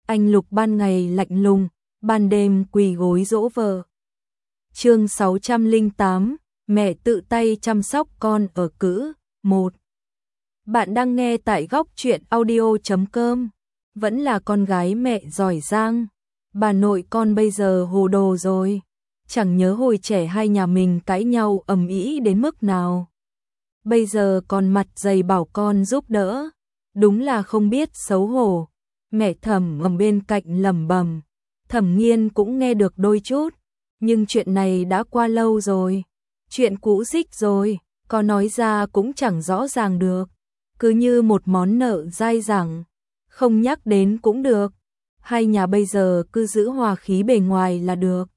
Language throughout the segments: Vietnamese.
anh Lục ban ngày lạnh lùng, ban đêm quỳ gối dỗ vợ. Chương 608, mẹ tự tay chăm sóc con ở cữ 1. Bạn đang nghe tại góc truyện audio.com. Vẫn là con gái mẹ giỏi giang. Bà nội con bây giờ hồ đồ rồi. Chẳng nhớ hồi trẻ hai nhà mình cãi nhau ầm ĩ đến mức nào. Bây giờ còn mặt dày bảo con giúp đỡ. Đúng là không biết xấu hổ. Mẹ Thẩm ở bên cạnh lẩm bẩm. Thẩm Nghiên cũng nghe được đôi chút. Nhưng chuyện này đã qua lâu rồi. Chuyện cũ dích rồi. Có nói ra cũng chẳng rõ ràng được. Cứ như một món nợ dai dẳng. Không nhắc đến cũng được. Hai nhà bây giờ cứ giữ hòa khí bề ngoài là được.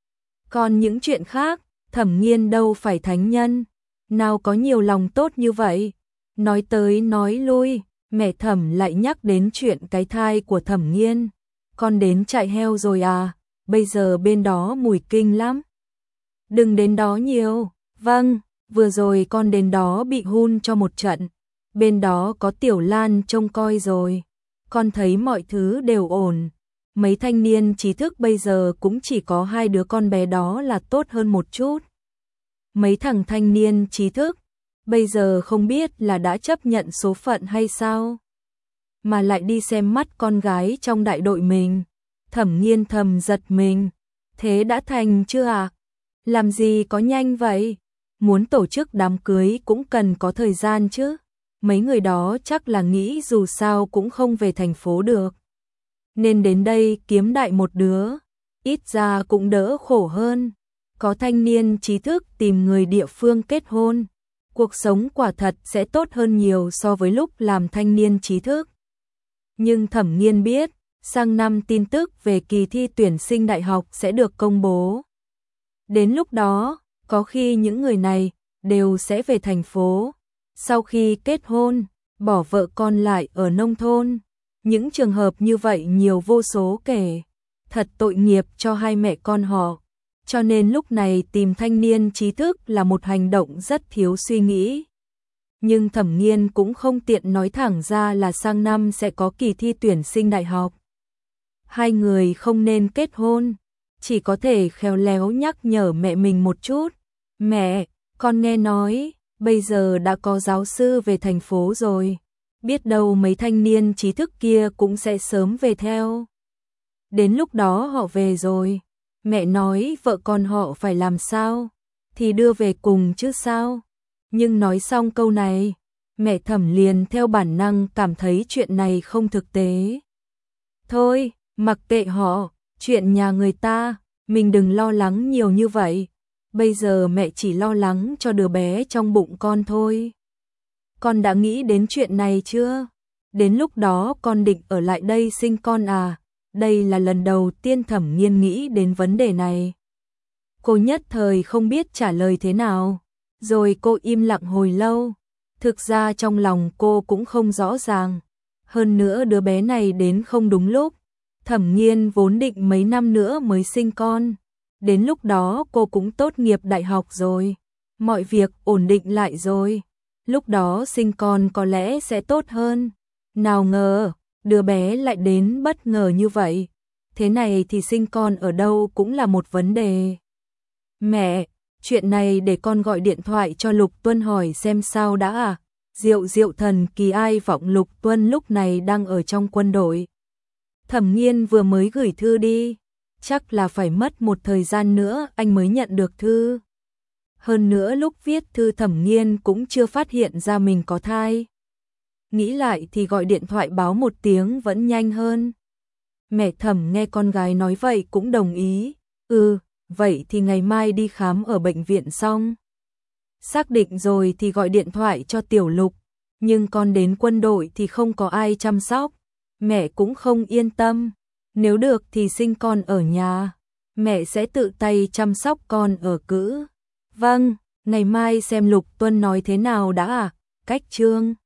Còn những chuyện khác, Thẩm Nghiên đâu phải thánh nhân. Nào có nhiều lòng tốt như vậy. Nói tới nói lui, mẹ Thẩm lại nhắc đến chuyện cái thai của Thẩm Nghiên. Con đến trại heo rồi à, bây giờ bên đó mùi kinh lắm. Đừng đến đó nhiều. Vâng, vừa rồi con đến đó bị hun cho một trận. Bên đó có Tiểu Lan trông coi rồi. Con thấy mọi thứ đều ổn. Mấy thanh niên trí thức bây giờ cũng chỉ có hai đứa con bé đó là tốt hơn một chút. Mấy thằng thanh niên trí thức, bây giờ không biết là đã chấp nhận số phận hay sao. Mà lại đi xem mắt con gái trong đại đội mình. Thẩm Nghiên thầm giật mình. Thế đã thành chưa ạ? Làm gì có nhanh vậy? Muốn tổ chức đám cưới cũng cần có thời gian chứ. Mấy người đó chắc là nghĩ dù sao cũng không về thành phố được. Nên đến đây kiếm đại một đứa. Ít ra cũng đỡ khổ hơn. Có thanh niên trí thức tìm người địa phương kết hôn. Cuộc sống quả thật sẽ tốt hơn nhiều so với lúc làm thanh niên trí thức. Nhưng Thẩm Nghiên biết, sang năm tin tức về kỳ thi tuyển sinh đại học sẽ được công bố. Đến lúc đó, có khi những người này đều sẽ về thành phố. Sau khi kết hôn, bỏ vợ con lại ở nông thôn. Những trường hợp như vậy nhiều vô số kể. Thật tội nghiệp cho hai mẹ con họ. Cho nên lúc này tìm thanh niên trí thức là một hành động rất thiếu suy nghĩ. Nhưng Thẩm Nghiên cũng không tiện nói thẳng ra là sang năm sẽ có kỳ thi tuyển sinh đại học. Hai người không nên kết hôn. Chỉ có thể khéo léo nhắc nhở mẹ mình một chút. Mẹ, con nghe nói, bây giờ đã có giáo sư về thành phố rồi. Biết đâu mấy thanh niên trí thức kia cũng sẽ sớm về theo. Đến lúc đó họ về rồi. Mẹ nói vợ con họ phải làm sao? Thì đưa về cùng chứ sao? Nhưng nói xong câu này, mẹ Thẩm liền theo bản năng cảm thấy chuyện này không thực tế. Thôi, mặc kệ họ, chuyện nhà người ta, mình đừng lo lắng nhiều như vậy. Bây giờ mẹ chỉ lo lắng cho đứa bé trong bụng con thôi. Con đã nghĩ đến chuyện này chưa? Đến lúc đó con định ở lại đây sinh con à? Đây là lần đầu tiên Thẩm Nghiên nghĩ đến vấn đề này. Cô nhất thời không biết trả lời thế nào. Rồi cô im lặng hồi lâu. Thực ra trong lòng cô cũng không rõ ràng. Hơn nữa đứa bé này đến không đúng lúc. Thẩm Nghiên vốn định mấy năm nữa mới sinh con. Đến lúc đó cô cũng tốt nghiệp đại học rồi. Mọi việc ổn định lại rồi. Lúc đó sinh con có lẽ sẽ tốt hơn. Nào ngờ, đứa bé lại đến bất ngờ như vậy. Thế này thì sinh con ở đâu cũng là một vấn đề. Mẹ, chuyện này để con gọi điện thoại cho Lục Tuân hỏi xem sao đã à? Diệu thần kỳ ai vọng Lục Tuân lúc này đang ở trong quân đội. Thẩm Nghiên vừa mới gửi thư đi. Chắc là phải mất một thời gian nữa anh mới nhận được thư. Hơn nữa lúc viết thư Thẩm Nghiên cũng chưa phát hiện ra mình có thai. Nghĩ lại thì gọi điện thoại báo một tiếng vẫn nhanh hơn. Mẹ Thẩm nghe con gái nói vậy cũng đồng ý. Vậy thì ngày mai đi khám ở bệnh viện xong. Xác định rồi thì gọi điện thoại cho Tiểu Lục. Nhưng con đến quân đội thì không có ai chăm sóc. Mẹ cũng không yên tâm. Nếu được thì sinh con ở nhà. Mẹ sẽ tự tay chăm sóc con ở cữ. Vâng, ngày mai xem Lục Tuân nói thế nào đã à? Cách chương